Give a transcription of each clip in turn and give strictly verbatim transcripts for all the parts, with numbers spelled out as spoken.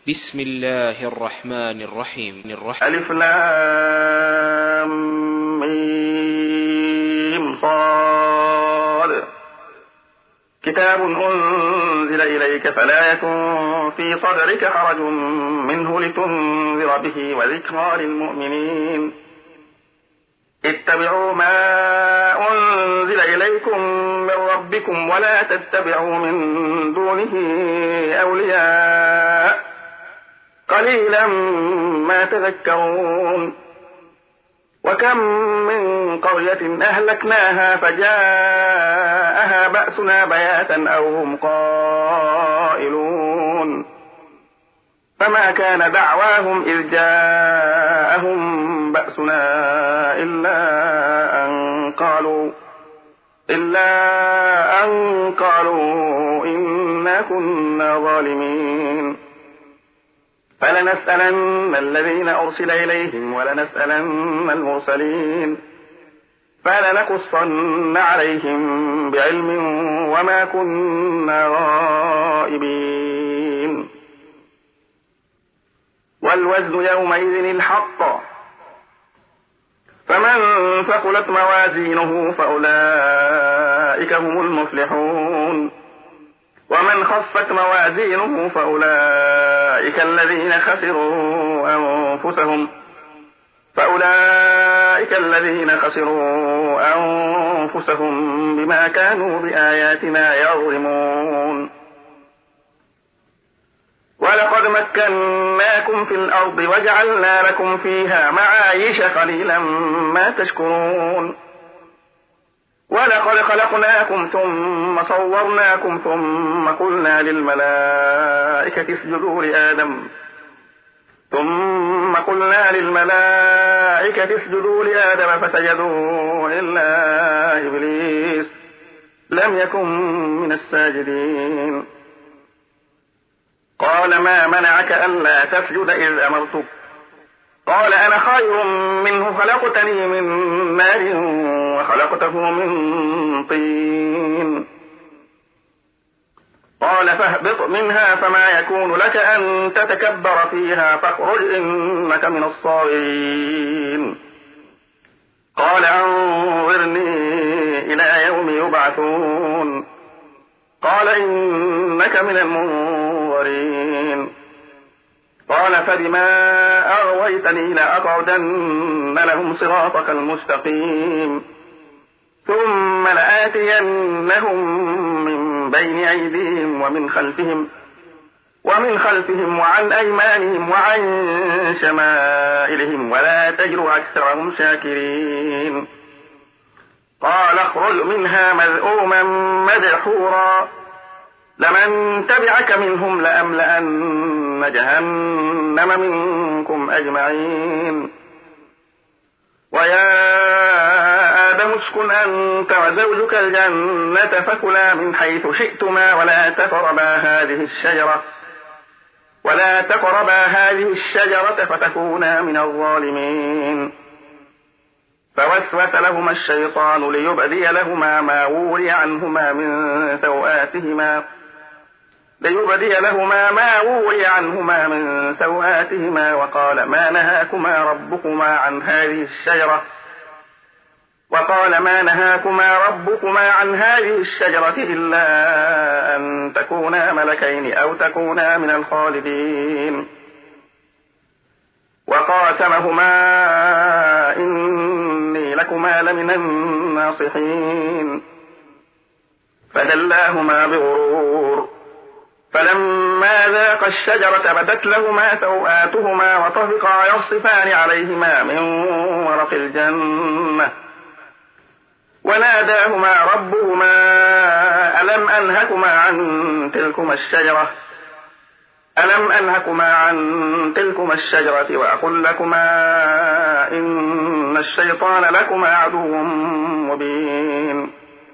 بسم الله الرحمن الرحيم الرحيم ألف لام ميم صاد كتاب أنزل إليك فلا يكن في صدرك حرج منه لتنذر به وذكرى للمؤمنين اتبعوا ما أنزل إليكم من ربكم ولا تتبعوا من دونه أولياء قليلا ما تذكرون وكم من قرية أهلكناها فجاءها بأسنا بياتا أو هم قائلون فما كان دعواهم إذ جاءهم بأسنا إلا أن قالوا إلا أن قالوا إنا كنا ظالمين فلنسألن الذين أرسل إليهم ولنسألن المرسلين فلنقصن عليهم بعلم وما كنا غائبين والوزن يومئذ الحق فمن ثقلت موازينه فأولئك هم المفلحون ومن خفت موازينه فأولئك الذين خسروا أنفسهم فأولئك الذين خسروا أنفسهم بما كانوا بآياتنا يظلمون ولقد مكناكم في الأرض وجعلنا لكم فيها معايش قليلا ما تشكرون ولقد خلقناكم ثم صورناكم ثم قلنا للملائكة اسجدوا لآدم ثم قلنا للملائكة اسجدوا لآدم فسجدوا إلا إبليس لم يكن من الساجدين قال ما منعك ألا تسجد إذ أمرتك قال أنا خير منه خلقتني من نار وخلقته من طين قال فاهبط منها فما يكون لك أن تتكبر فيها فاخرج إنك من الصاغرين قال أنظرني إلى يوم يبعثون قال إنك من المنظرين قال فبما أغويتني لأقعدن لهم صراطك المستقيم ثم لآتينهم من بين أيديهم ومن خلفهم ومن خلفهم وعن أيمانهم وعن شمائلهم ولا تجد أكثرهم شاكرين قال اخرج منها مذءوما مدحورا لمن تبعك منهم لأملأن جهنم منكم أجمعين ويا آدم اسكن أنت وزوجك الجنة فكلا من حيث شئتما ولا تقربا هذه الشجرة ولا تقربا هذه الشجرة فتكونا من الظالمين فوسوس لهما الشيطان ليبدي لهما ما وري عنهما من سوآتهما ليبدي لهما ما وري عنهما من سوآتهما وقال ما نهاكما ربكما عن هذه الشجرة وقال ما نهاكما ربكما عن هذه الشجرة إلا أن تكونا ملكين أو تكونا من الخالدين وقاسمهما إني لكما لمن الناصحين فدلاهما بغرور فلما ذاقا الشجرة بدت لهما سوآتهما وطفقا يخصفان عليهما من ورق الجنة وناداهما ربهما ألم أنهكما عن تلكما الشجرة ألم أنهكما عن تلكما الشجرة وأقل لكما إن الشيطان لكما عدو مبين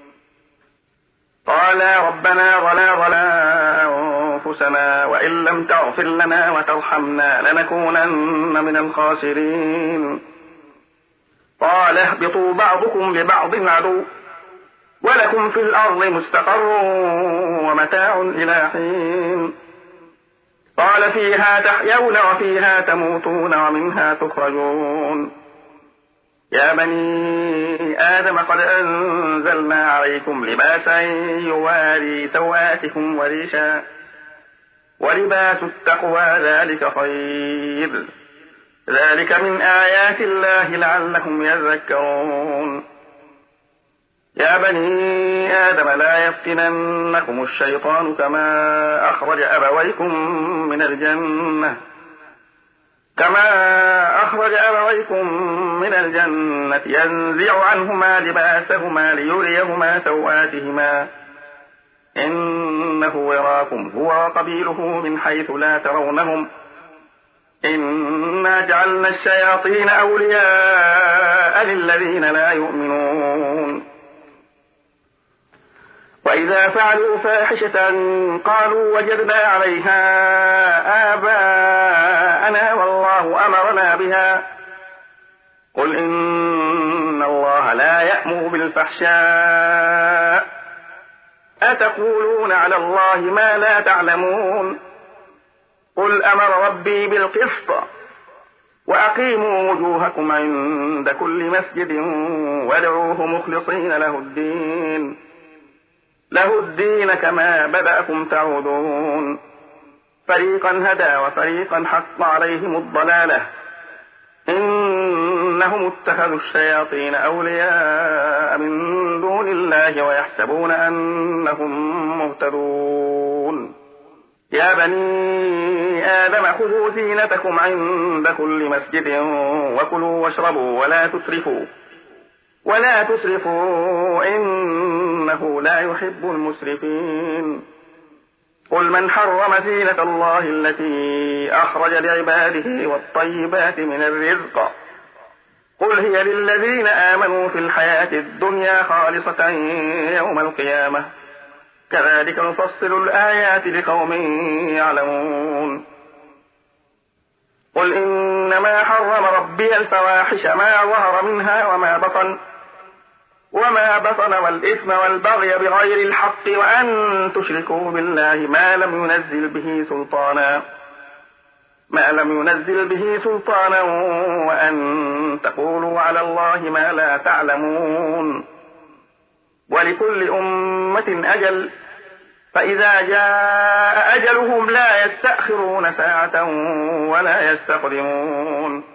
قالا ربنا ظلمنا أنفسنا وإن لم تغفر لنا وترحمنا لنكونن من الخاسرين قال اهبطوا بعضكم لبعض عدو ولكم في الأرض مستقر ومتاع إلى حين قال فيها تحيون وفيها تموتون ومنها تخرجون. يا بني آدم قد أنزلنا عليكم لباسا يواري سوآتكم وريشا ولباس التقوى ذلك خير ذلك من آيات الله لعلهم يذكرون. يا بني آدم لا يفتننكم الشيطان كما أخرج أبويكم من الجنة كما أخرج أبويكم من الجنة ينزع عنهما لباسهما ليريهما سوآتهما إنه يراكم هو وقبيله من حيث لا ترونهم إنا جعلنا الشياطين أولياء للذين لا يؤمنون. وإذا فعلوا فاحشة قالوا وجدنا عليها آباءنا والله أمرنا بها قل إن الله لا يأمر بالفحشاء أتقولون على الله ما لا تعلمون. قل أمر ربي بالقسط وأقيموا وجوهكم عند كل مسجد وادعوه مخلصين له الدين له الدين كما بدأكم تعودون. فريقا هدى وفريقا حق عليهم الضلالة إنهم اتخذوا الشياطين أولياء من دون الله ويحسبون أنهم مهتدون. يا بني آدم خذوا زينتكم عند كل مسجد وكلوا واشربوا ولا تسرفوا ولا تسرفوا إنه لا يحب المسرفين. قل من حرم زينة الله التي أخرج لعباده والطيبات من الرزق قل هي للذين آمنوا في الحياة الدنيا خالصة يوم القيامة كذلك نفصل الآيات لقوم يعلمون. قل إنما حرم ربي الفواحش ما ظهر منها وما بطن وما بطن والإثم والبغي بغير الحق وأن تشركوا بالله ما لم ينزل به سلطانا ما لم ينزل به سلطانا وأن تقولوا على الله ما لا تعلمون. ولكل أمة أجل فإذا جاء أجلهم لا يستأخرون ساعة ولا يستقدمون.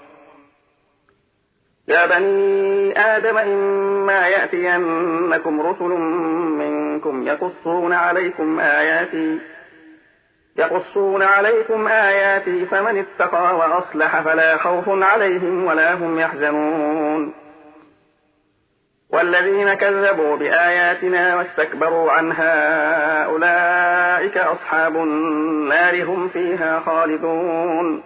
يا بني آدم إما يأتينكم رسل منكم يقصون عليكم آياتي يقصون عليكم آياتي فمن اتقى وأصلح فلا خوف عليهم ولا هم يحزنون. والذين كذبوا بآياتنا واستكبروا عنها أولئك أصحاب النار هم فيها خالدون.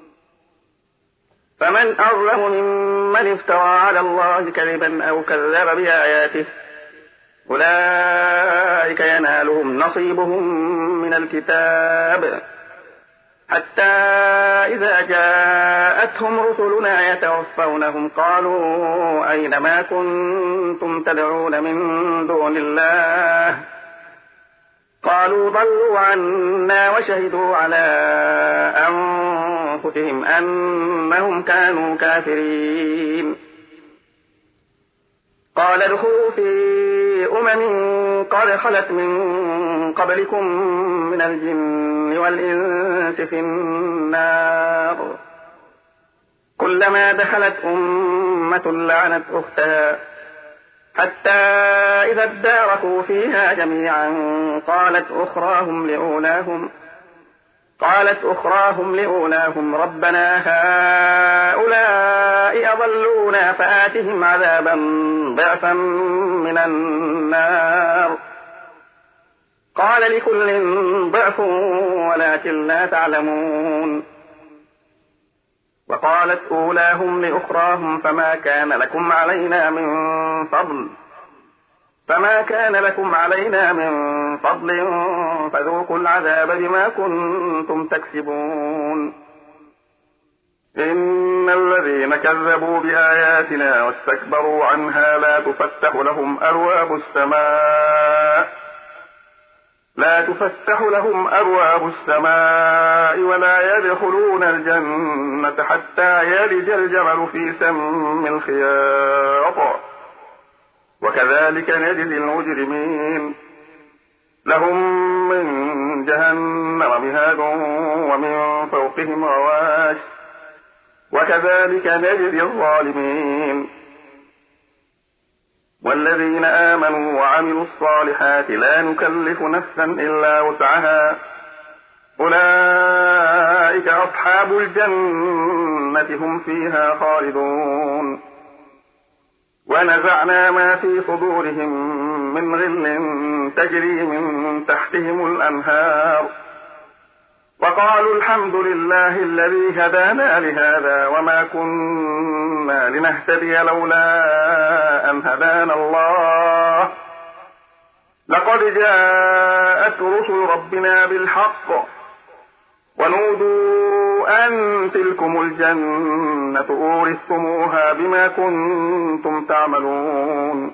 فمن أظلم ممن افترى على الله كذبا أو كذب بآياته أولئك ينالهم نصيبهم من الكتاب حتى إذا جاءتهم رسلنا يتوفونهم قالوا أين ما كنتم تدعون من دون الله قالوا ضلوا عنا وشهدوا على أنفسهم أنهم كانوا كافرين. قال ادخلوا في أمم قد خلت من قبلكم من الجن والإنس في النار كلما دخلت أمة لعنت أختها حتى إذا اداركوا فيها جميعا قالت أخراهم لأولاهم قالت أخراهم لأولاهم ربنا هؤلاء أضلونا فآتهم عذابا ضعفا من النار قال لكل ضعف ولكن لا تعلمون. وقالت أولاهم لأخراهم فما كان لكم علينا من فضل فما كان لكم علينا من فضل فذوقوا العذاب بما كنتم تكسبون. إن الذين كذبوا بآياتنا واستكبروا عنها لا تفتح لهم أبواب السماء لا تفتح لهم أبواب السماء ولا يدخلون الجنة حتى يلج الجمل في سم الخياط وكذلك نجزي المجرمين لهم من جهنم مهاد ومن فوقهم غواش وكذلك نجزي الظالمين والذين آمنوا وعملوا الصالحات لا نكلف نفسا إلا وسعها أولئك أصحاب الجنة هم فيها خالدون ونزعنا ما في صدورهم من غل تجري من تحتهم الأنهار وقالوا الحمد لله الذي هدانا لهذا وما كنا لنهتدي لولا أن هدانا الله لقد جاءت رسل ربنا بالحق ونودوا أن تلكم الجنة أورثتموها بما كنتم تعملون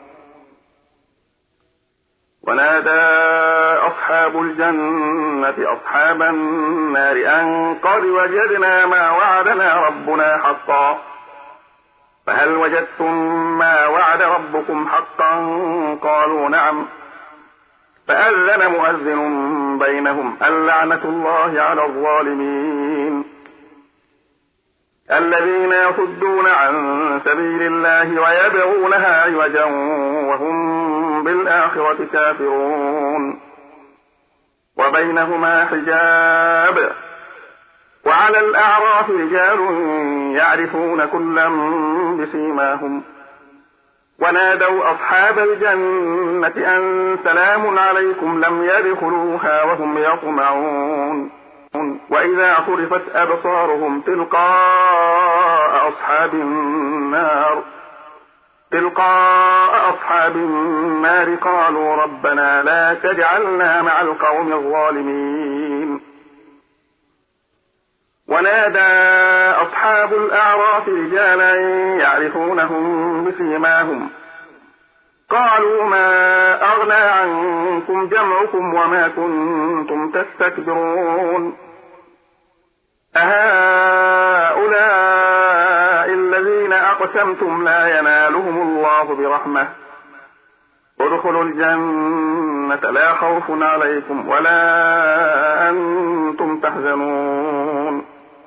ونادى أصحاب الجنة أصحاب النار أن قد وجدنا ما وعدنا ربنا حقا فهل وجدتم ما وعد ربكم حقا قالوا نعم فأذن مؤذن بينهم اللعنة الله على الظالمين الذين يصدون عن سبيل الله ويبغونها عوجا وهم بالآخرة كافرون وبينهما حجاب وعلى الأعراف رجال يعرفون كلا بسيماهم ونادوا أصحاب الجنة أن سلام عليكم لم يدخلوها وهم يطمعون وإذا صرفت أبصارهم تلقاء أصحاب النار تلقاء أصحاب النار قالوا ربنا لا تجعلنا مع القوم الظالمين ونادى أصحاب الأعراف رجالا يعرفونهم بسيماهم قالوا ما أغنى عنكم جمعكم وما كنتم تستكبرون أهؤلاء الذين أقسمتم لا ينالهم الله برحمة ادخلوا الجنة لا خوف عليكم ولا أنتم تحزنون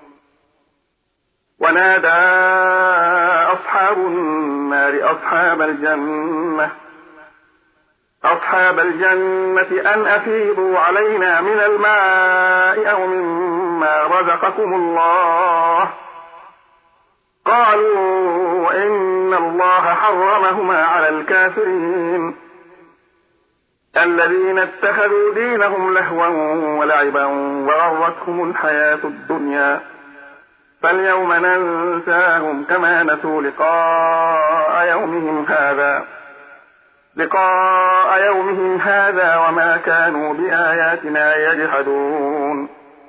ونادى أصحاب النار أصحاب الجنة أصحاب الجنة أن أفيضوا علينا من الماء أو مما رزقكم الله قالوا إن الله حرمهما على الكافرين الذين اتخذوا دينهم لهوا ولعبا وغرتهم الحياة الدنيا فاليوم ننساهم كما نسوا لقاء يومهم هذا لقاء يومهم هذا وما كانوا بآياتنا يجحدون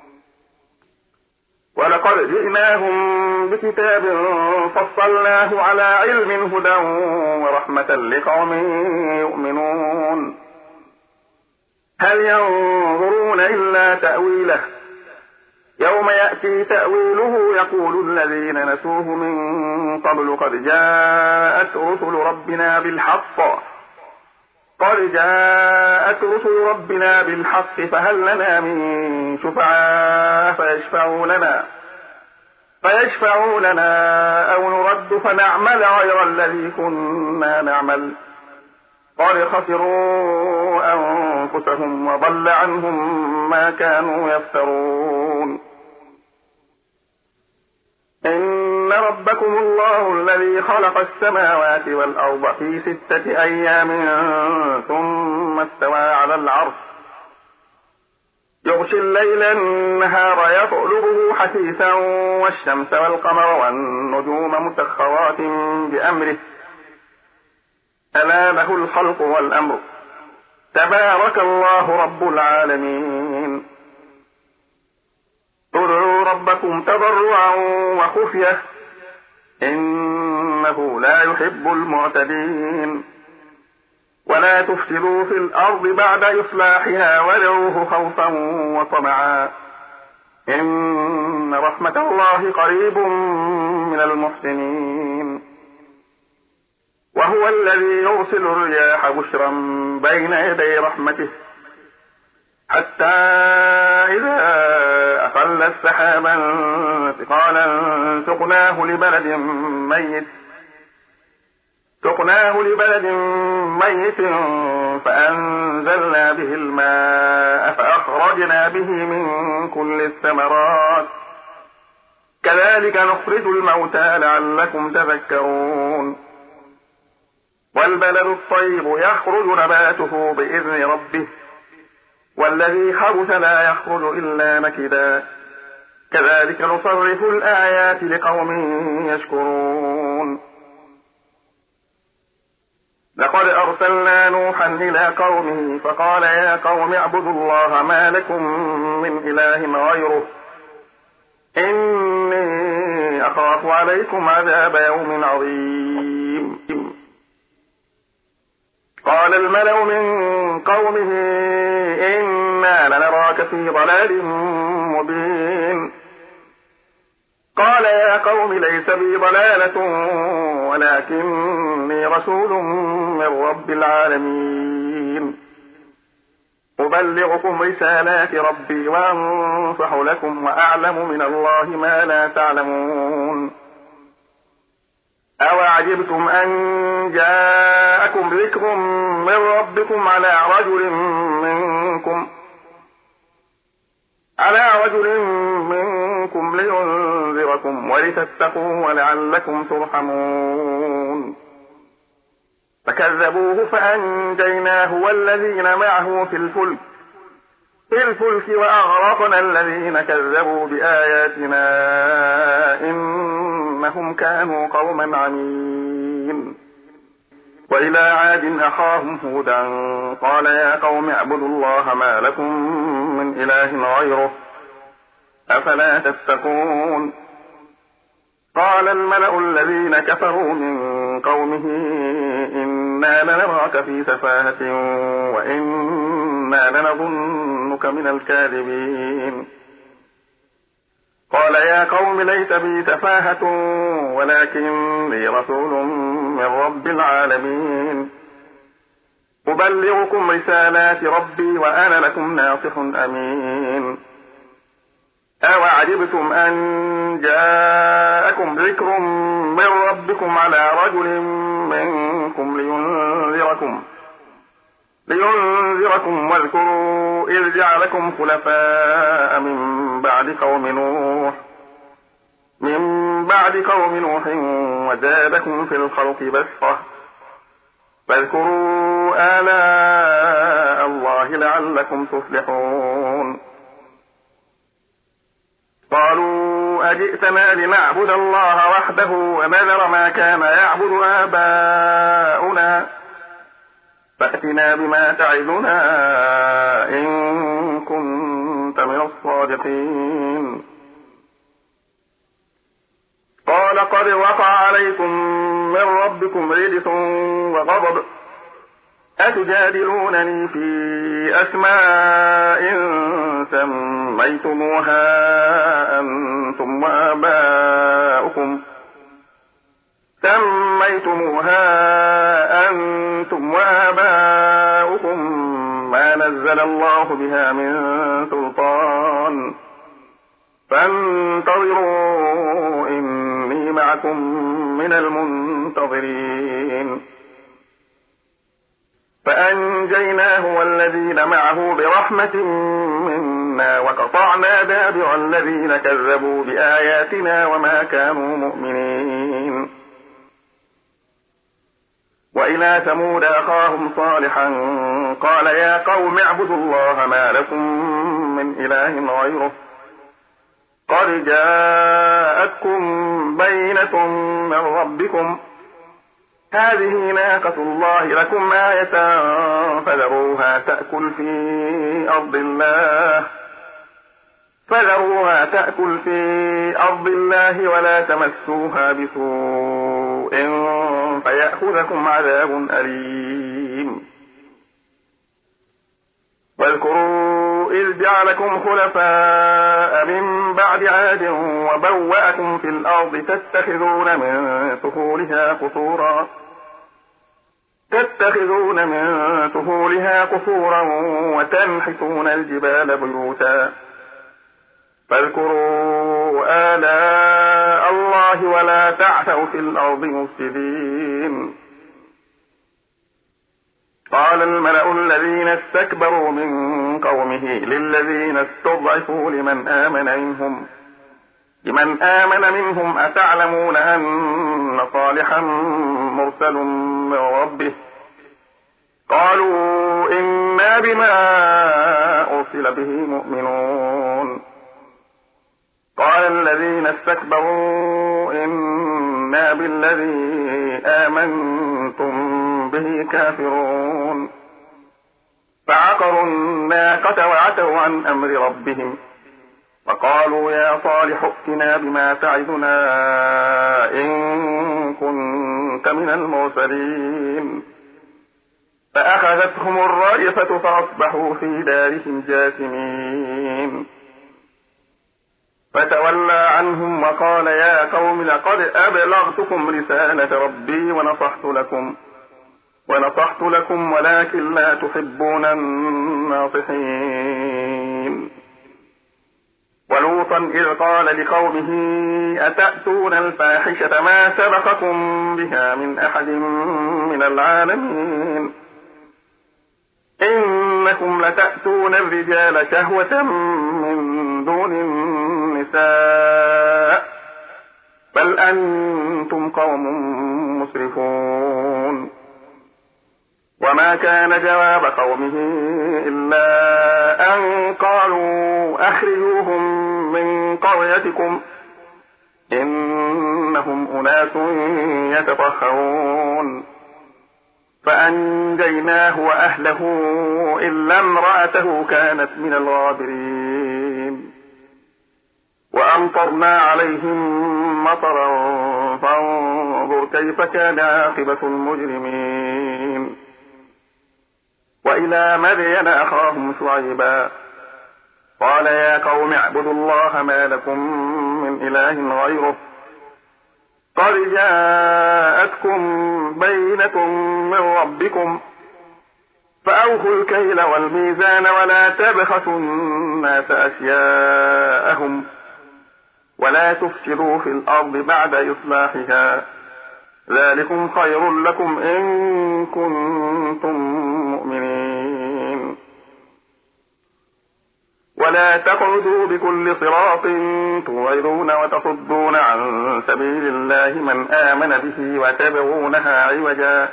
ولقد جئناهم بكتاب فصلناه على علم هدى ورحمة لقوم يؤمنون هل ينظرون إلا تأويله يوم يأتي تأويله يقول الذين نسوه من قبل قد جاءت رسل ربنا بالحق قد جاءت رسل ربنا بالحق فهل لنا من شفعاء فيشفعوا لنا فيشفعوا لنا أو نرد فنعمل غير الذي كنا نعمل قد خسروا أنفسهم وضل عنهم ما كانوا يفترون إن ربكم الله الذي خلق السماوات والأرض في ستة أيام ثم استوى على العرش يغشي الليل النهار يطلبه حثيثا والشمس والقمر والنجوم مسخرات بأمره ألا له الخلق والأمر تبارك الله رب العالمين ادعوا ربكم تضرعا وخفية إنه لا يحب المعتدين ولا تفسدوا في الأرض بعد إصلاحها وادعوه خوفا وطمعا إن رحمة الله قريب من المحسنين وهو الذي يرسل الرياح بشرا بين يدي رحمته حتى إذا أقلت سحابا ثقالا سقناه لبلد ميت سقناه لبلد ميت فأنزلنا به الماء فأخرجنا به من كل الثمرات كذلك نخرج الموتى لعلكم تذكرون والبلد الطيب يخرج نباته بإذن ربه والذي خبث لا يخرج إلا نكدا كذلك نصرف الآيات لقوم يشكرون لقد أرسلنا نوحا إلى قومه فقال يا قوم اعبدوا الله ما لكم من إله غيره إني أخاف عليكم عذاب يوم عظيم قال الملأ من قومه إنا لنراك في ضلال مبين قال يا قوم ليس بي ضلالة ولكني رسول من رب العالمين أبلغكم رسالات ربي وأنصح لكم وأعلم من الله ما لا تعلمون أوعجبتم أن جاءكم ذكر من ربكم على رجل منكم على رجل منكم لينذركم ولتتقوا ولعلكم ترحمون فكذبوه فأنجيناه والذين معه في الفلك في الفلك وأغرقنا الذين كذبوا بآياتنا إنهم كانوا قوما عمين وإلى عاد أخاهم هودا قال يا قوم اعبدوا الله ما لكم من إله غيره أفلا تتقون قال الملأ الذين كفروا من قومه إنا لنراك في سفاهة وإنا لنظنك من الكاذبين قال يا قوم ليس بي سفاهة ولكني رسول من رب العالمين أبلغكم رسالات ربي وأنا لكم ناصح أمين أوعجبتم أن جاءكم ذكر من ربكم على رجل منكم لينذركم لينذركم واذكروا إذ جعلكم خلفاء من بعد قوم نوح من بعد قوم نوح وزادكم في الخلق بسطة فاذكروا آلاء الله لعلكم تفلحون قالوا أجئتنا لنعبد الله وحده ونذر ما كان يعبد آباؤنا فأتنا بما تعدنا إن كنت من الصادقين قال قد وقع عليكم من ربكم رجس وغضب أتجادلونني في أسماء سميتموها أنتم وآباؤكم سميتموها أنتم وآباؤكم ما نزل الله بها من سلطان فانتظروا إني معكم من المنتظرين فأنجيناه والذين معه برحمة منا وقطعنا دابر الذين كذبوا بآياتنا وما كانوا مؤمنين وإلى ثمود أخاهم صالحا قال يا قوم اعبدوا الله ما لكم من إله غيره قد جاءتكم بينة من ربكم هذه ناقة الله لكم آية فذروها تأكل في أرض الله فذروها تأكل في أرض الله ولا تمسوها بسوء فيأخذكم عذاب أليم واذكروا إذ جعلكم خلفاء من بعد عاد وبوأكم في الأرض تتخذون من سهولها قصورا تتخذون من سهولها قصورا وتنحتون الجبال بيوتا فاذكروا آلاء الله ولا تعثوا في الأرض مفسدين. قال الملأ الذين استكبروا من قومه للذين استضعفوا لمن آمن منهم لمن آمن منهم أتعلمون أن صالحا مرسل من ربه قالوا إنا بما أرسل به مؤمنون. قال الذين استكبروا إنا بالذي آمنتم به كافرون فعقروا الناقة وعتوا عن أمر ربهم فقالوا يا صالح ائتنا بما تعدنا إن كنت من المرسلين فأخذتهم الرجفة فأصبحوا في دارهم جاثمين. فتولى عنهم وقال يا قوم لقد أبلغتكم رسالة ربي ونصحت لكم ونصحت لكم ولكن لا تحبون الناصحين. ولوطا إذ قال لقومه أتأتون الفاحشة ما سبقكم بها من أحد من العالمين إنكم لتأتون الرجال شهوة من دون النساء بل أنتم قوم مسرفون. وما كان جواب قومه إلا أن قالوا أخرجوهم من قريتكم إنهم أناس يتطهرون فأنجيناه وأهله إلا امرأته كانت من الغابرين. وأمطرنا عليهم مطرا فانظر كيف كان عاقبة المجرمين. وإلى مدين أخاهم شعيبا قال يا قوم اعبدوا الله ما لكم من إله غيره قد جاءتكم بينة من ربكم فأوفوا الكيل والميزان ولا تبخسوا الناس أشياءهم ولا تفسدوا في الأرض بعد إصلاحها ذلكم خير لكم إن كنتم مؤمنين. ولا تقعدوا بكل صراط توعدون وتصدون عن سبيل الله من آمن به وتبغونها عوجا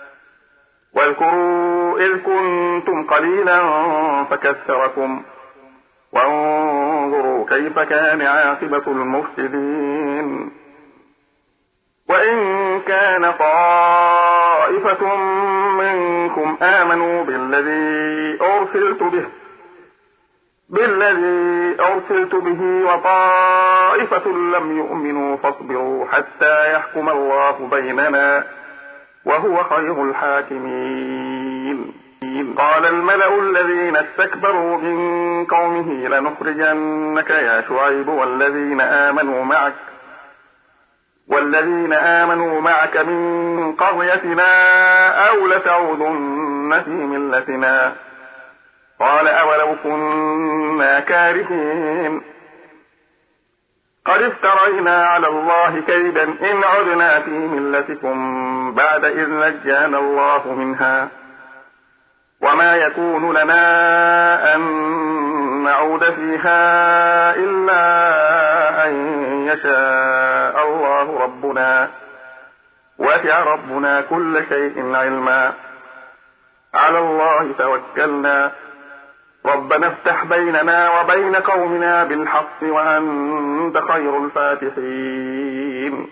واذكروا إذ كنتم قليلا فكثركم وانظروا كيف كان عاقبة المفسدين. وإن كان طائفة منكم آمنوا بالذي أرسلت به بالذي أرسلت به وطائفة لم يؤمنوا فاصبروا حتى يحكم الله بيننا وهو خير الحاكمين. قال الملأ الذين استكبروا من قومه لنخرجنك يا شعيب والذين آمنوا معك والذين آمنوا معك من قريتنا أو لتعودن في ملتنا قال أولو كنا كارهين قد افترينا على الله كيدا إن عدنا في ملتكم بعد إذ نجانا الله منها وما يكون لنا أن نعود فيها إلا أن يشاء الله ربنا وسع ربنا كل شيء علما على الله توكلنا ربنا افتح بيننا وبين قومنا بالحق وأنت خير الفاتحين.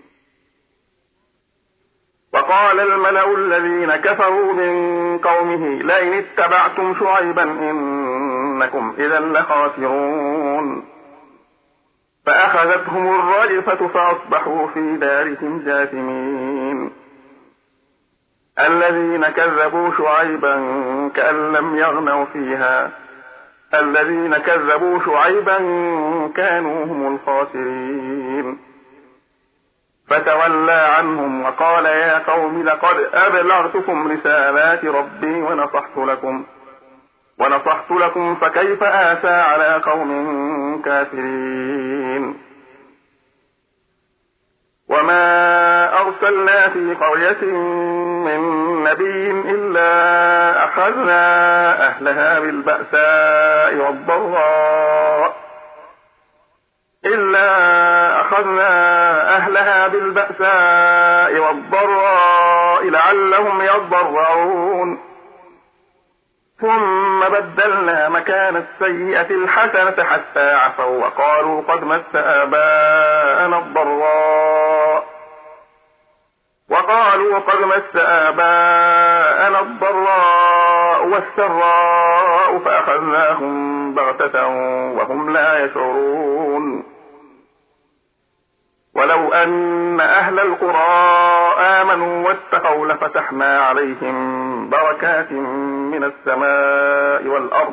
وقال الملأ الذين كفروا من قومه لئن اتبعتم شعيبا إنكم إذا لخاسرون فأخذتهم الرجفة فأصبحوا في دارهم جاثمين. الذين كذبوا شعيبا كأن لم يغنوا فيها الذين كذبوا شعيبا كانوا هم الخاسرين. فتولى عنهم وقال يا قوم لقد أبلغتكم رسالات ربي ونصحت لكم ونصحت لكم فكيف آسى على قوم كافرين. وما أرسلنا في قرية من نبي إلا أخذنا أهلها بالبأساء والضراء إلا أخذنا أهلها بالبأساء والضراء لعلهم يضرعون ثم بدلنا مكان السيئة الحسنة حتى عفوا وقالوا قد مس آباءنا الضراء وقالوا قد مس آباءنا الضراء والسراء فأخذناهم بغتة وهم لا يشعرون. ولو أن أهل القرى آمنوا واتقوا لفتحنا عليهم بركات من السماء والأرض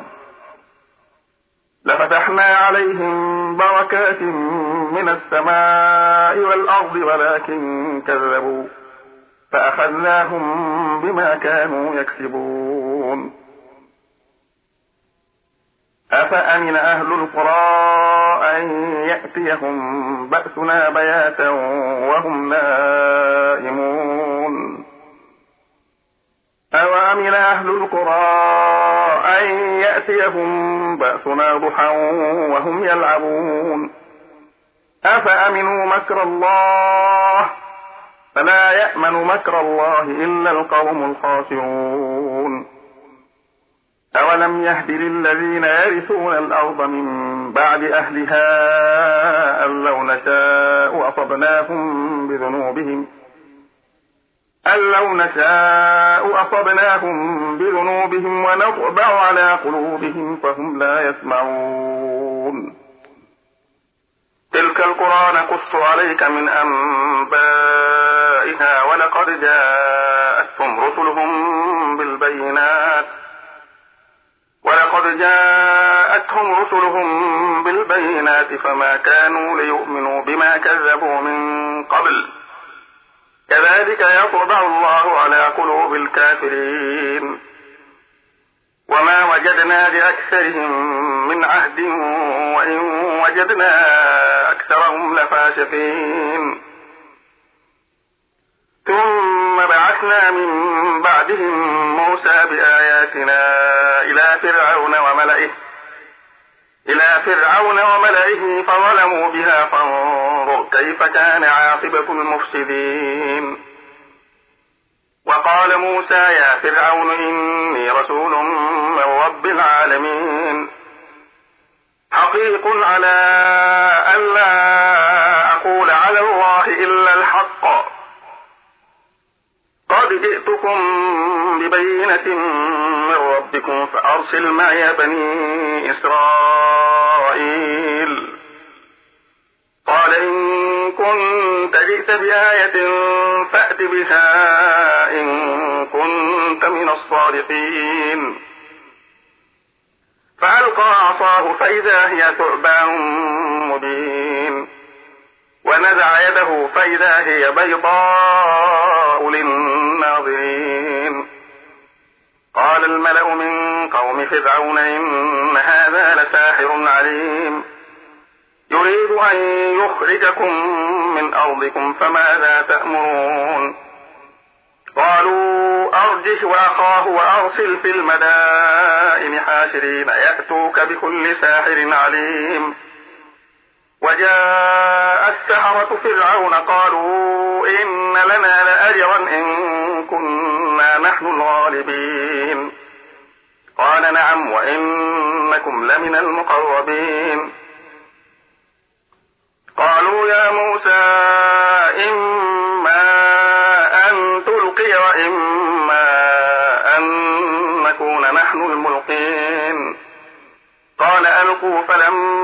لفتحنا عليهم بركات من السماء والأرض ولكن كذبوا فأخذناهم بما كانوا يكسبون. أفأمن أهل القرى أن يأتيهم بأسنا بياتا وهم نائمون أوأمن أهل القرى أن يأتيهم بأسنا ضحى وهم يلعبون أفأمنوا مكر الله فلا يأمن مكر الله إلا القوم الخاسرون. أولم يهد للذين يرثون الأرض من بعد أهلها أن لو نشاء أصبناهم بذنوبهم أن لو نشاء أصبناهم بذنوبهم ونطبع على قلوبهم فهم لا يسمعون. تلك القرى نقص عليك من أنبائها ولقد جاءتهم رسلهم بالبينات ولقد جاءتهم رسلهم بالبينات فما كانوا ليؤمنوا بما كذبوا من قبل كذلك يطبع الله على قلوب الكافرين. وما وجدنا لأكثرهم من عهد وإن وجدنا أكثرهم لفاسقين. ثم بعثنا من بعدهم موسى بآياتنا إلى فرعون وملئه إلى فرعون وملئه فظلموا بها فانظر كيف كان عاقبة المفسدين. وقال موسى يا فرعون إني رسول من رب العالمين حقيق على أن لا أقول على الله إلا الحق قد جئتكم ببينة من ربكم فأرسل معي بني إسرائيل. قال إن كنت جئت بآية فأت بها إن كنت من الصادقين. فألقى عصاه فإذا هي ثعبان مبين ونزع يده فإذا هي بيضاء للناظرين. قال الملأ من قوم فرعون إن هذا لساحر عليم يريد أن يخرجكم من أرضكم فماذا تأمرون. قالوا أرجه وأخاه وأرسل في المدائن حاشرين يأتوك بكل ساحر عليم. وجاء السحرة فرعون قالوا إن لنا لأجرا إن كنا نحن الغالبين. قال نعم وإنكم لمن المقربين. قالوا يا موسى إما أن تلقي وإما أن نكون نحن الملقين. قال ألقوا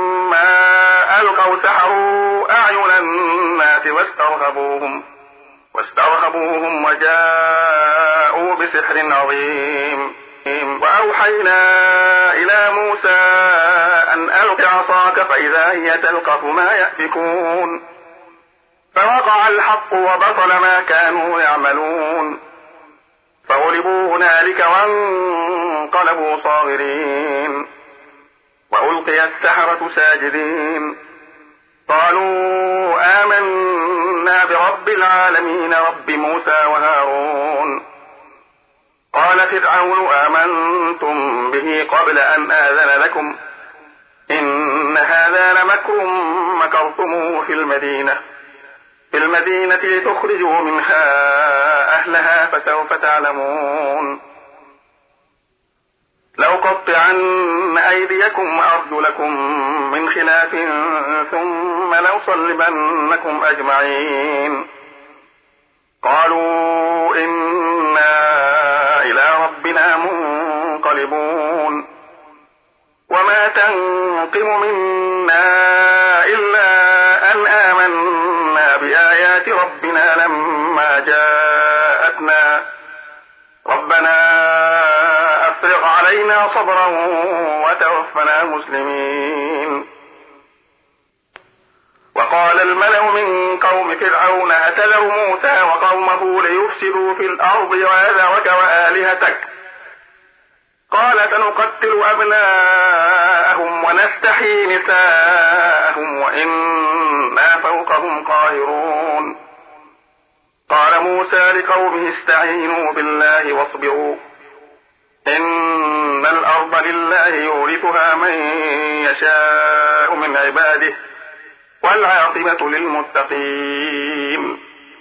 فلما ألقوا سحروا أعين الناس واسترهبوهم واسترهبوهم وجاءوا بسحر عظيم. وأوحينا إلى موسى أن ألق عصاك فإذا هي تلقف ما يأفكون فوقع الحق وبطل ما كانوا يعملون فغلبوا هنالك وانقلبوا صاغرين وألقي السحرة ساجدين قالوا آمنا برب العالمين رب موسى وهارون. قال فرعون آمنتم به قبل أن آذن لكم إن هذا لمكر مكرتموه في المدينة في المدينة لتخرجوا منها أهلها فسوف تعلمون. لأقطعن أيديكم وأرجلكم من خلاف ثم لأصلبنكم أجمعين. قالوا إنا إلى ربنا منقلبون. وما تنقم منا إلا أن آمنا بآيات ربنا لما جاءتنا ربنا أفرغ علينا صبرا وتوفنا مسلمين. وقال الملأ من قوم فرعون أتذر موسى وقومه ليفسدوا في الأرض ويذرك وآلهتك قال سنقتل أبناءهم ونستحيي نساءهم وإنا فوقهم قاهرون. قال موسى لقومه استعينوا بالله واصبروا إن الأرض لله يورثها من يشاء من عباده والعاقبة للمتقين.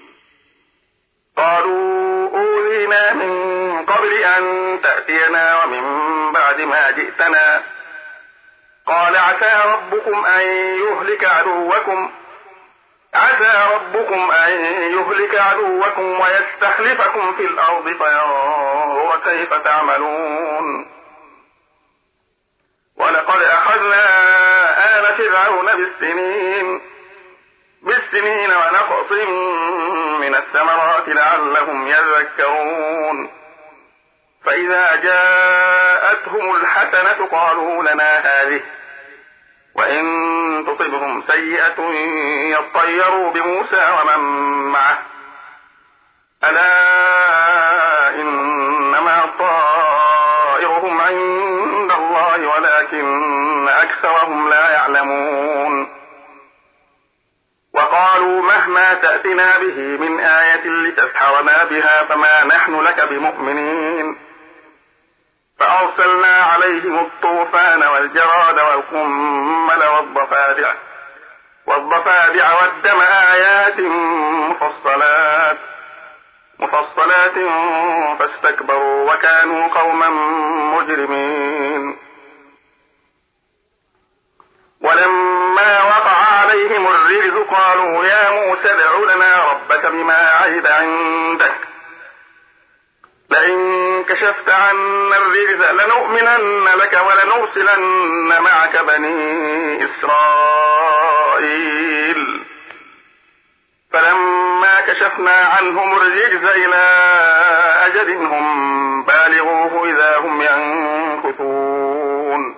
قالوا أوذينا من قبل أن تأتينا ومن بعد ما جئتنا قال عسى ربكم أن يهلك عدوكم عسى ربكم أن يهلك عدوكم ويستخلفكم في الأرض فينظر كيف تعملون. ولقد أخذنا آل فرعون بالسنين بالسنين ونقص من الثمرات لعلهم يذكرون. فإذا جاءتهم الحسنة قالوا لنا هذه وإن تصبهم سيئة يطيروا بموسى ومن معه ألا إنما طائرهم عند الله ولكن أكثرهم لا يعلمون. وقالوا مهما تأتنا به من آية لتسحرنا بها فما نحن لك بمؤمنين. فأرسلنا عليهم الطوفان والجراد والقمل والضفادع والضفادع والدم آيات مفصلات مفصلات فاستكبروا وكانوا قوما مجرمين. ولما وقع عليهم الرجز قالوا يا موسى ادع لنا ربك بما عهد عندك لئن كشفت عنا الرجز لنؤمنن لك ولنرسلن معك بني إسرائيل. فلما كشفنا عنهم الرجز إلى أجل هم بالغوه إذا هم ينكثون.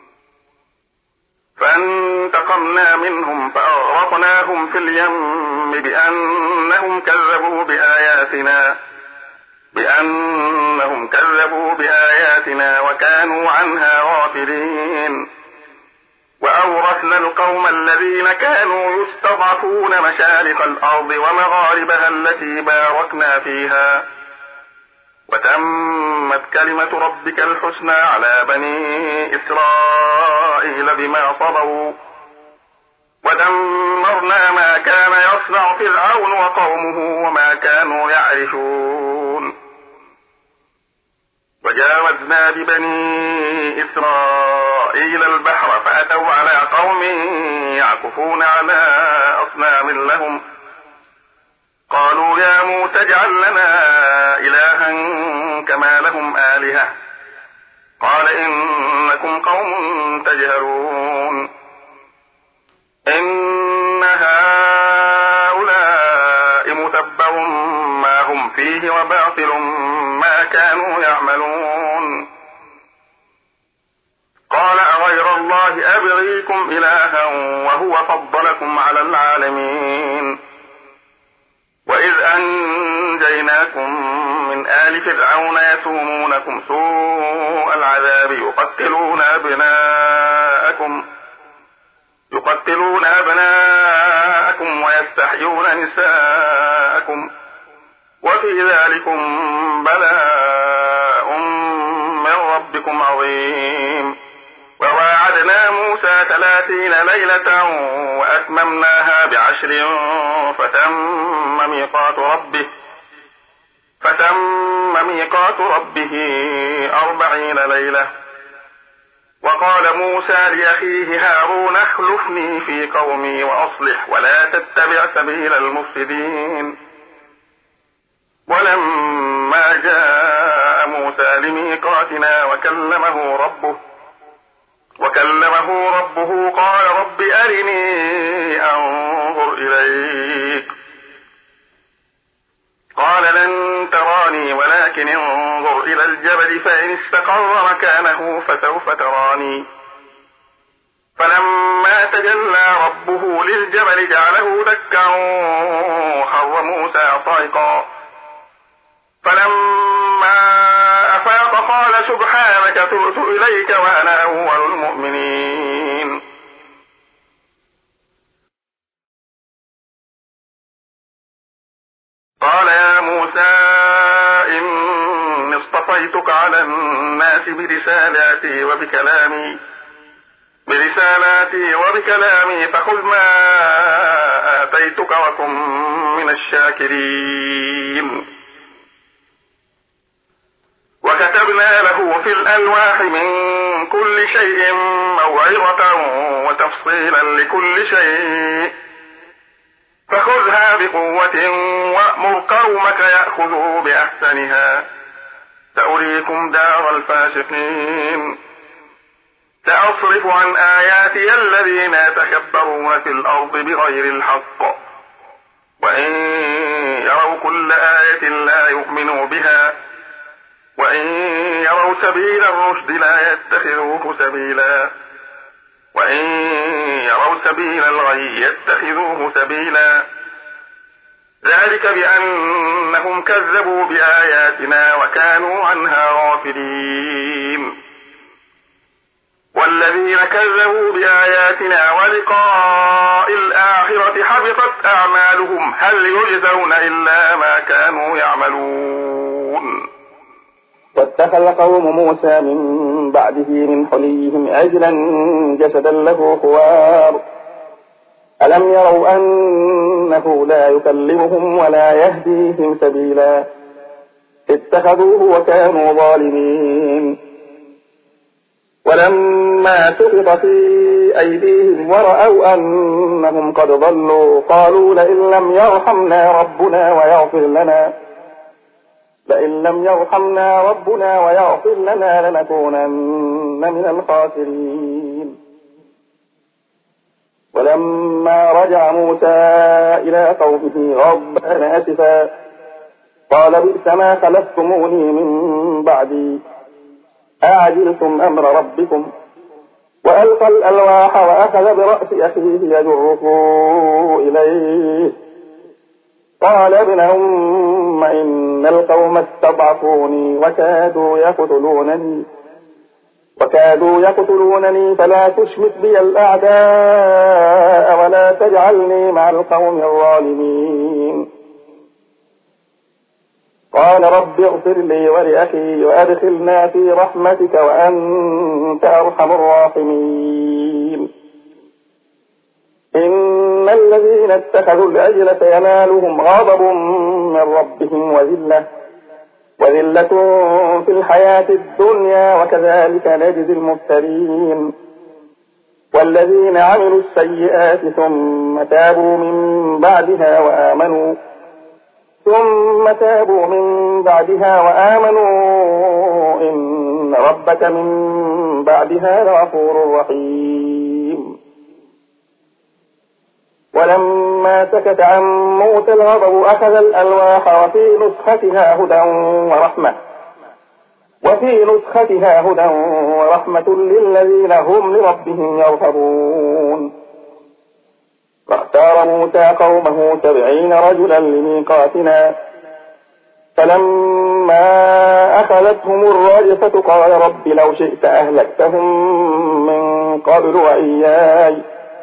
فانتقمنا منهم فأغرقناهم في اليم بأنهم كذبوا بآياتنا بأنهم كذبوا بآياتنا وكانوا عنها غافلين. وأورثنا القوم الذين كانوا يستضعفون مشارق الأرض ومغاربها التي باركنا فيها وتمت كلمة ربك الحسنى على بني إسرائيل بما صبروا ودمرنا ما كان يصنع فرعون وقومه وما كانوا يعرشون. وجاوزنا ببني إسرائيل البحر فأتوا على قوم يعكفون على أصنام لهم قالوا يا موسى اجعل لنا إلها كما لهم آلهة قال إنكم قوم تجهلون. إن هؤلاء متبر عليه وباطل ما كانوا يعملون. قال أغير الله أبغيكم إلها وهو فضلكم على العالمين. وإذ أنجيناكم من آل فرعون يسومونكم سوء العذاب يقتلون أبناءكم يقتلون أبناءكم ويستحيون نساءكم وفي ذلكم بلاء من ربكم عظيم. وواعدنا موسى ثلاثين ليلة وأتممناها بعشر فتم ميقات ربه فتم ميقات ربه أربعين ليلة. وقال موسى لأخيه هارون اخلفني في قومي وأصلح ولا تتبع سبيل المفسدين. ولما جاء موسى لميقاتنا وكلمه ربه وكلمه ربه قال رب أرني أنظر إليك. قال لن تراني ولكن انظر إلى الجبل فإن استقر مكانه فسوف تراني. فلما تجلى ربه للجبل جعله دكا وخر موسى صعقا. فلما أفاق قال سبحانك تبت إليك وأنا أول المؤمنين. قال يا موسى إني اصطفيتك على الناس برسالاتي وبكلامي برسالاتي وبكلامي فخذ ما آتيتك وكن من الشاكرين. وكتبنا له في الألواح من كل شيء موعظة وتفصيلا لكل شيء فخذها بقوة وأمر قومك يأخذوا بأحسنها سأريكم دار الفاسقين. سأصرف عن آياتي الذين يتكبرون في الأرض بغير الحق وإن يروا كل آية لا يؤمنوا بها وإن يروا سبيل الرشد لا يتخذوه سبيلا وإن يروا سبيل الغي يتخذوه سبيلا. ذلك بأنهم كذبوا بآياتنا وكانوا عنها غافلين. والذين كذبوا بآياتنا ولقاء الآخرة حبطت أعمالهم هل يجزون إلا ما كانوا يعملون. واتخذ قوم موسى من بعده من حليهم عجلا جسدا له خوار ألم يروا أنه لا يكلمهم ولا يهديهم سبيلا اتخذوه وكانوا ظالمين. ولما سقط في أيديهم ورأوا أنهم قد ضلوا قالوا لئن لم يرحمنا ربنا ويغفر لنا لئن لم يرحمنا ربنا ويغفر لنا لنكونن من الخاسرين. ولما رجع موسى إلى قومه غضبان آسفا قال بئس ما خلفتموني من بعدي أعجلتم أمر ربكم وألقى الألواح وأخذ برأس أخيه يجره إليه قال ابن أم إن القوم استضعفوني وكادوا يقتلونني وكادوا يقتلونني فلا تشمت بي الأعداء ولا تجعلني مع القوم الظالمين. قال رب اغفر لي ولأخي وأدخلنا في رحمتك وأنت أرحم الراحمين. إن الذين اتخذوا العجل سينالهم غضب من ربهم وذلة وذلة في الحياة الدنيا وكذلك نجزي المفترين. والذين عملوا السيئات ثم تابوا من بعدها وآمنوا ثم تابوا من بعدها وآمنوا إن ربك من بعدها لغفور رحيم. ولما سكت عن موسى الغضب أخذ الألواح وفي نسختها هدى ورحمة وفي نسختها هدى ورحمة للذين هم لربهم يرهبون. فاختار موسى قومه سبعين رجلا لميقاتنا فلما أخذتهم الرجفة قال رب لو شئت أهلكتهم من قبل وإياي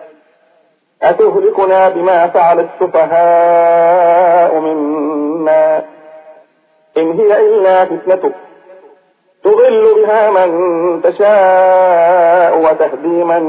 أتهلكنا بما فعل السفهاء منا إن هي إلا فتنتك تضل بها من تشاء وتهدي من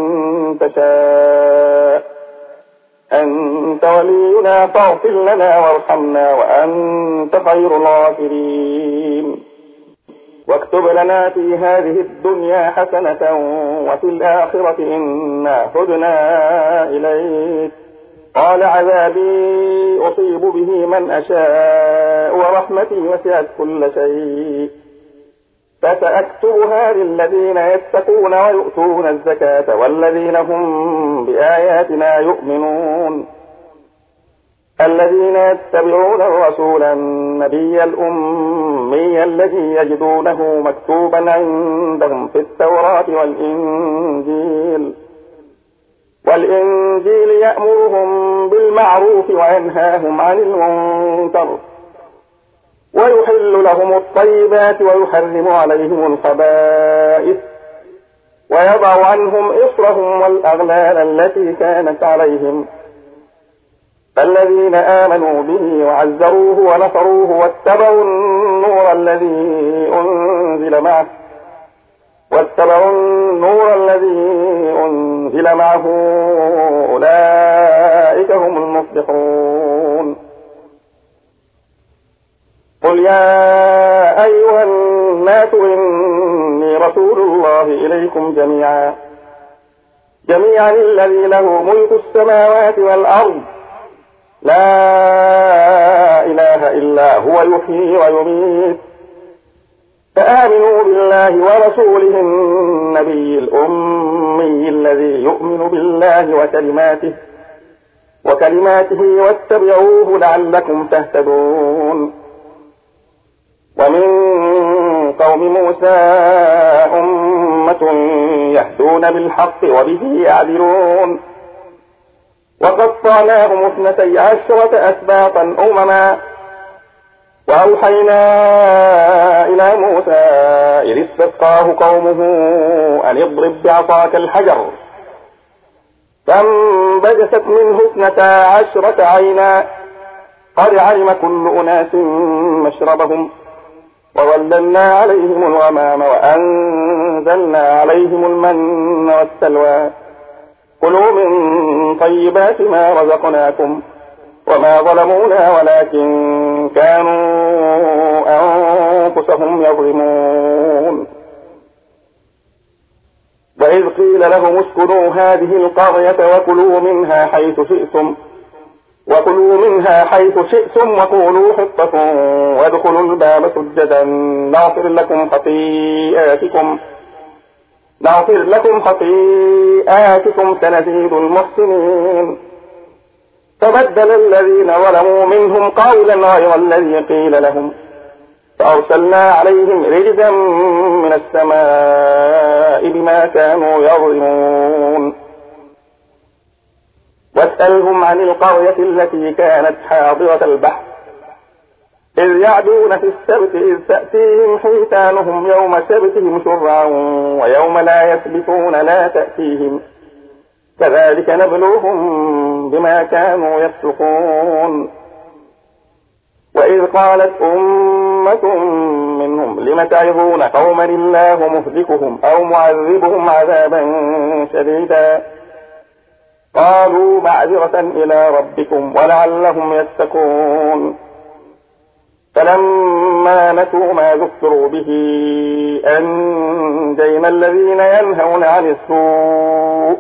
تشاء أنت ولينا فاغفر لنا وارحمنا وأنت خير الغافرين. واكتب لنا في هذه الدنيا حسنة وفي الآخرة إنا هدنا إليك قال عذابي أصيب به من أشاء ورحمتي وسعت كل شيء فسأكتبها للذين يتقون ويؤتون الزكاة والذين هم بآياتنا يؤمنون الذين يتبعون الرسول النبي الأمي الذي يجدونه مكتوبا عندهم في التوراة والإنجيل والإنجيل يأمرهم بالمعروف وينهاهم عن المنكر ويحل لهم الطيبات ويحرم عليهم الخبائث ويضع عنهم إصرهم والأغلال التي كانت عليهم الذين آمنوا به وعزروه ونصروه واتبعوا النور الذي أنزل معه واتبعوا النور الذي أنزل معه أولئك هم المفلحون. قل يا أيها الناس إني رسول الله إليكم جميعا جميعا الذي له ملك السماوات والأرض لا إله إلا هو يحيي ويميت فآمنوا بالله ورسوله النبي الأمي الذي يؤمن بالله وكلماته وكلماته واتبعوه لعلكم تهتدون. ومن قوم موسى أمة يهدون بالحق وبه يعدلون وقطعناهم اثنتي عشرة أسباطا أمما وأوحينا إلى موسى إذ استسقاه قومه أن اضرب بعصاك الحجر فانبجست منه اثنتا عشرة عينا قد علم كل أناس مشربهم وظللنا عليهم الغمام وأنزلنا عليهم المن والسلوى كلوا من طيبات ما رزقناكم وما ظلمونا ولكن كانوا أنفسهم يظلمون. وإذ قيل لهم اسكنوا هذه القرية وكلوا منها حيث شئتم وكلوا منها حيث شئتم وقولوا حطة وادخلوا الباب سجدا نغفر لكم خطيئاتكم نغفر لكم خطيئاتكم سنزيد المحسنين. فبدل الذين ظلموا منهم قولا غير الذي قيل لهم فأرسلنا عليهم رجزا من السماء بما كانوا يظلمون. واسألهم عن القرية التي كانت حاضرة البحر إذ يعدون في السبت إذ تأتيهم حيتانهم يوم سبتهم شرعا ويوم لا يسبتون لا تأتيهم كذلك نبلوهم بما كانوا يفسقون. وإذ قالت أمة منهم لم تعظون قوما الله مهلكهم أو معذبهم عذابا شديدا قالوا معذرة إلى ربكم ولعلهم يتقون. فلما نسوا ما ذكروا به أنجينا الذين ينهون عن السوء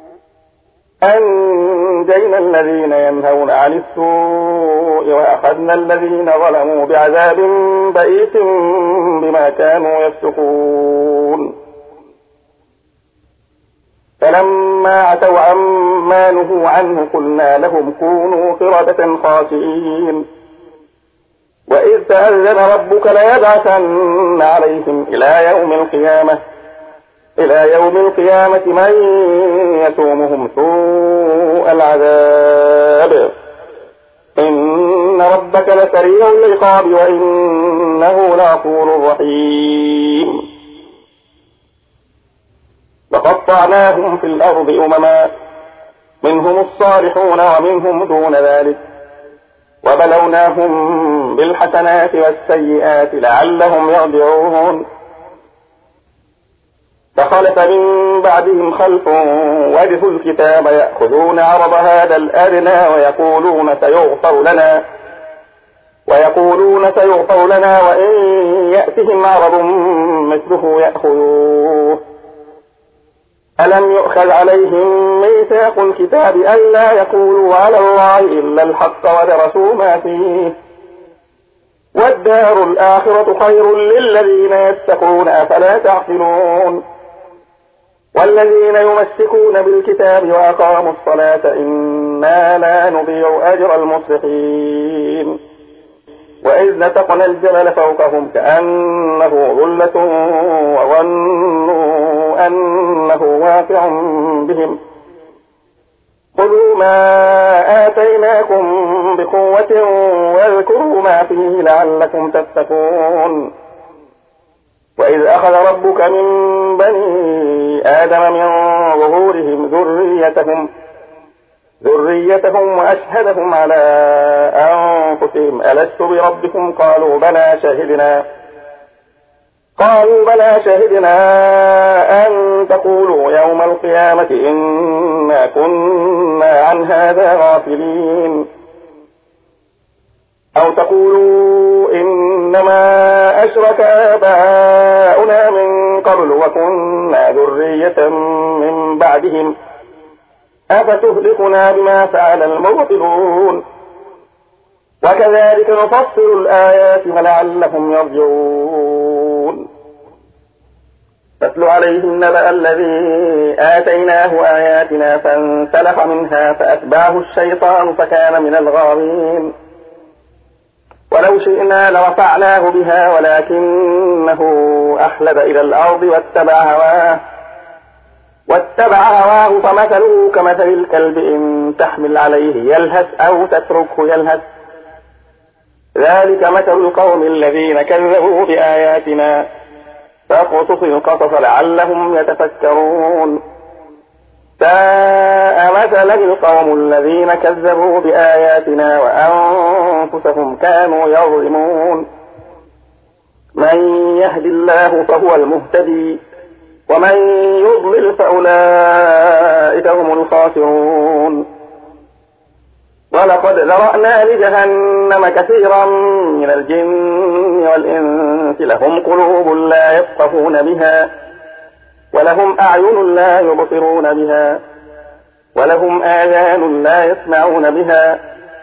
أنجينا الذين ينهون عن السوء وأخذنا الذين ظلموا بعذاب بئيس بما كانوا يفسقون. فلما عتوا عما نهوا عنه قلنا لهم كونوا قردة خاسئين وإذ تأذن ربك ليبعثن عليهم إلى يوم القيامة إلى يوم القيامة من يسومهم سوء العذاب إن ربك لسريع العقاب وإنه لغفور رحيم وقطعناهم في الأرض أمما منهم الصالحون ومنهم دون ذلك وبلوناهم بالحسنات والسيئات لعلهم يرجعون فخلف من بعدهم خلف ورثوا الكتاب يأخذون عرض هذا الأدنى ويقولون سيغفر لنا ويقولون سيغفر لنا وإن يأتهم عرض مثله يأخذوه ألم يؤخذ عليهم ميثاق الكتاب ألا يقولوا على الله إلا الحق ودرسوا ما فيه والدار الآخرة خير للذين يتقون أفلا تعقلون والذين يمسكون بالكتاب وأقاموا الصلاة إنا لا نضيع أجر المصلحين وإذ نتقنا الجبل فوقهم كأنه ظلة وظنوا أنه واقع بهم خذوا ما آتيناكم بقوة واذكروا ما فيه لعلكم تتقون وإذ أخذ ربك من بني آدم من ظهورهم ذريتهم ذريتهم وأشهدهم على أنفسهم ألست بربكم قالوا بلى شهدنا قالوا بلى شهدنا أن تقولوا يوم القيامة إنا كنا عن هذا غافلين أو تقولوا إنما أشرك آباؤنا من قبل وكنا ذرية من بعدهم أفتهلكنا بما فعل المبطلون وكذلك نفصل الآيات ولعلهم يرجعون فاتل عليهم نبأ الذي آتيناه آياتنا فانسلخ منها فأتبعه الشيطان فكان من الغاوين ولو شئنا لرفعناه بها ولكنه أخلد إلى الأرض واتبع هواه واتبع هواه فمثله كمثل الكلب إن تحمل عليه يلهث أو تتركه يلهث ذلك مثل القوم الذين كذبوا بآياتنا فاقصص القصص لعلهم يتفكرون ساء مثلا القوم الذين كذبوا بآياتنا وأنفسهم كانوا يظلمون من يهد الله فهو المهتدي ومن يضلل فأولئك هم الخاسرون ولقد ذرأنا لجهنم كثيرا من الجن والإنس لهم قلوب لا يفقهون بها ولهم أعين لا يبصرون بها ولهم آذان لا يسمعون بها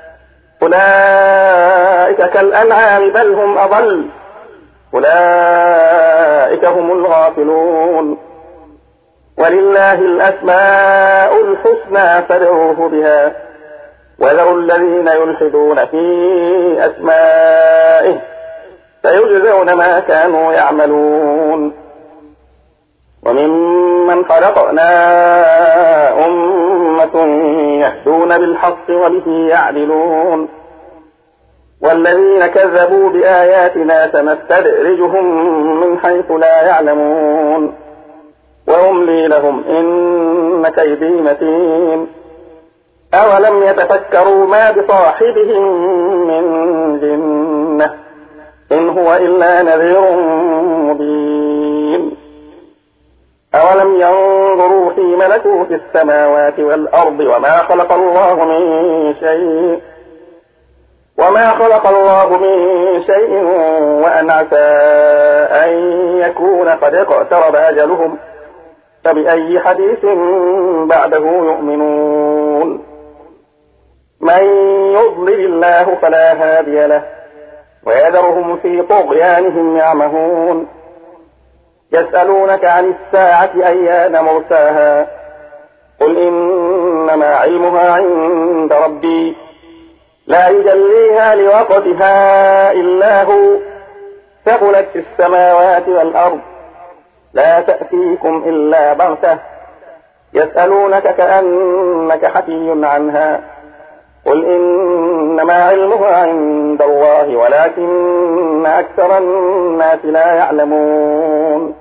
أولئك كالأنعام بل هم أضل أولئك هم الغافلون ولله الأسماء الحسنى فادعوه بها وذروا الذين يلحدون في أسمائه سيجزون ما كانوا يعملون وممن خلقنا أمة يهدون بالحق وبه يعدلون والذين كذبوا بآياتنا سنستدرجهم من حيث لا يعلمون وأملي لهم إن كيدي متين أولم يتفكروا ما بصاحبهم من جنة إن هو إلا نذير مبين أولم ينظروا في ملكوت السماوات والأرض وما خلق الله من شيء وما خلق الله من شيء وأن عسى أن يكون قد اقترب أجلهم فبأي حديث بعده يؤمنون من يضلل الله فلا هادي له ويذرهم في طغيانهم يعمهون يسألونك عن الساعة أيان مرساها قل إنما علمها عند ربي لا يجليها لوقتها إلا هو ثقلت في السماوات والأرض لا تأتيكم إلا بغتة يسألونك كأنك حكي عنها قل إنما علمها عند الله ولكن أكثر الناس لا يعلمون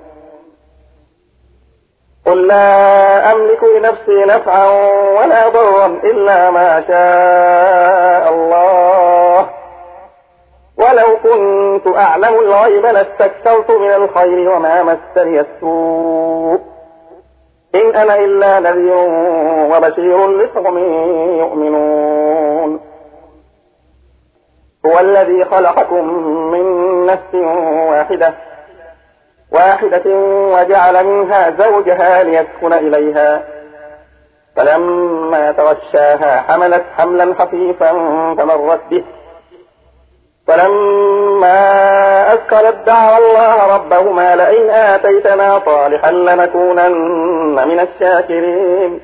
قل لا أملك لنفسي نفعا ولا ضرا إلا ما شاء الله ولو كنت أعلم الغيب لاستكثرت من الخير وما مسني السوء إن أنا إلا نذير وبشير لقوم يؤمنون هو الذي خلقكم من نفس واحدة واحدة وجعل منها زوجها ليسكن إليها فلما تغشاها حملت حملا خفيفا فمرت به فلما أثقلت دعوا الله ربهما لئن آتيتنا صالحا لنكونن من الشاكرين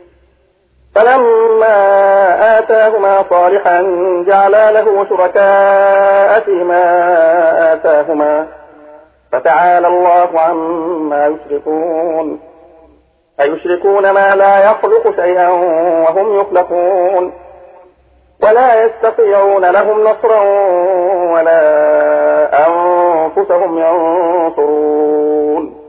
فلما آتاهما صالحا جعلا له شركاء فيما آتاهما فتعالى الله عما يشركون أيشركون ما لا يخلق شيئا وهم يخلقون ولا يستطيعون لهم نصرا ولا أنفسهم ينصرون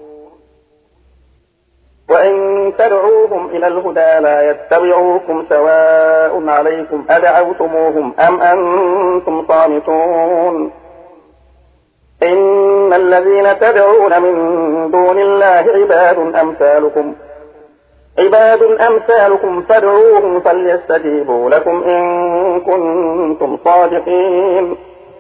وإن تدعوهم إلى الهدى لا يتبعوكم سواء عليكم أدعوتموهم أم أنتم صامتون إن الذين تدعون من دون الله عباد أمثالكم عباد أمثالكم فادعوهم فليستجيبوا لكم إن كنتم صادقين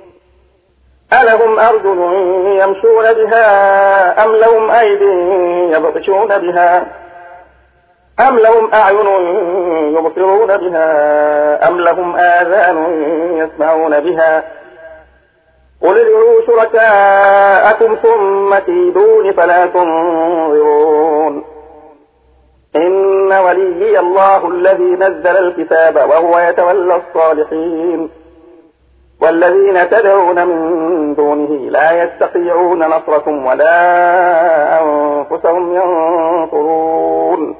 ألهم أرجل يمشون بها أم لهم أيد يبطشون بها أم لهم أعين يبصرون بها أم لهم آذان يسمعون بها قل ادعوا شركاءكم ثم كيدون فلا تنظرون إن وليي الله الذي نزل الكتاب وهو يتولى الصالحين والذين تدعون من دونه لا يستطيعون نصركم ولا أنفسهم ينصرون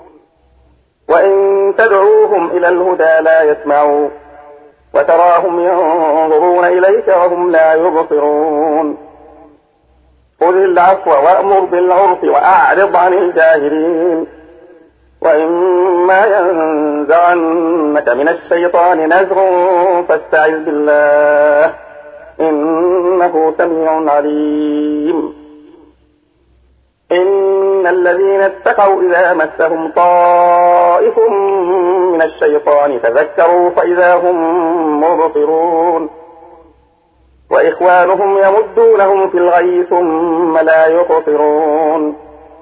وإن تدعوهم إلى الهدى لا يسمعوا وتراهم ينظرون إليك وهم لا يبصرون خذ العفو وأمر بالعرف وأعرض عن الجاهلين وإما ينزغنك من الشيطان نزغ فاستعذ بالله إنه سميع عليم إن الذين اتقوا إذا مسهم طائف من الشيطان تذكروا فإذا هم مبصرون وإخوانهم يمدونهم في الغي ثم لا يقصرون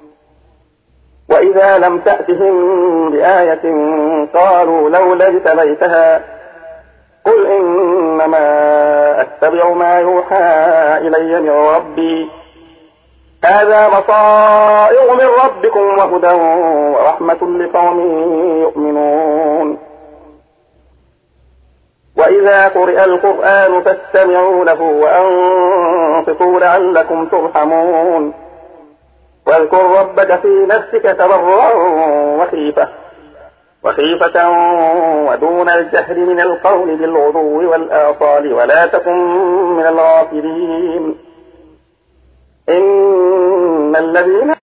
وإذا لم تأتهم بآية قالوا لولا اجتبيتها قل إنما أتبع ما يوحى إلي من ربي هذا بصائر من ربكم وهدى ورحمة لقوم يؤمنون وإذا قرئ القرآن فاستمعوا له وأنصتوا لعلكم ترحمون واذكر ربك في نفسك تضرعا وخيفة وخيفة ودون الجهر من القول بالغدو والآصال ولا تكن من الغافلين إن الذين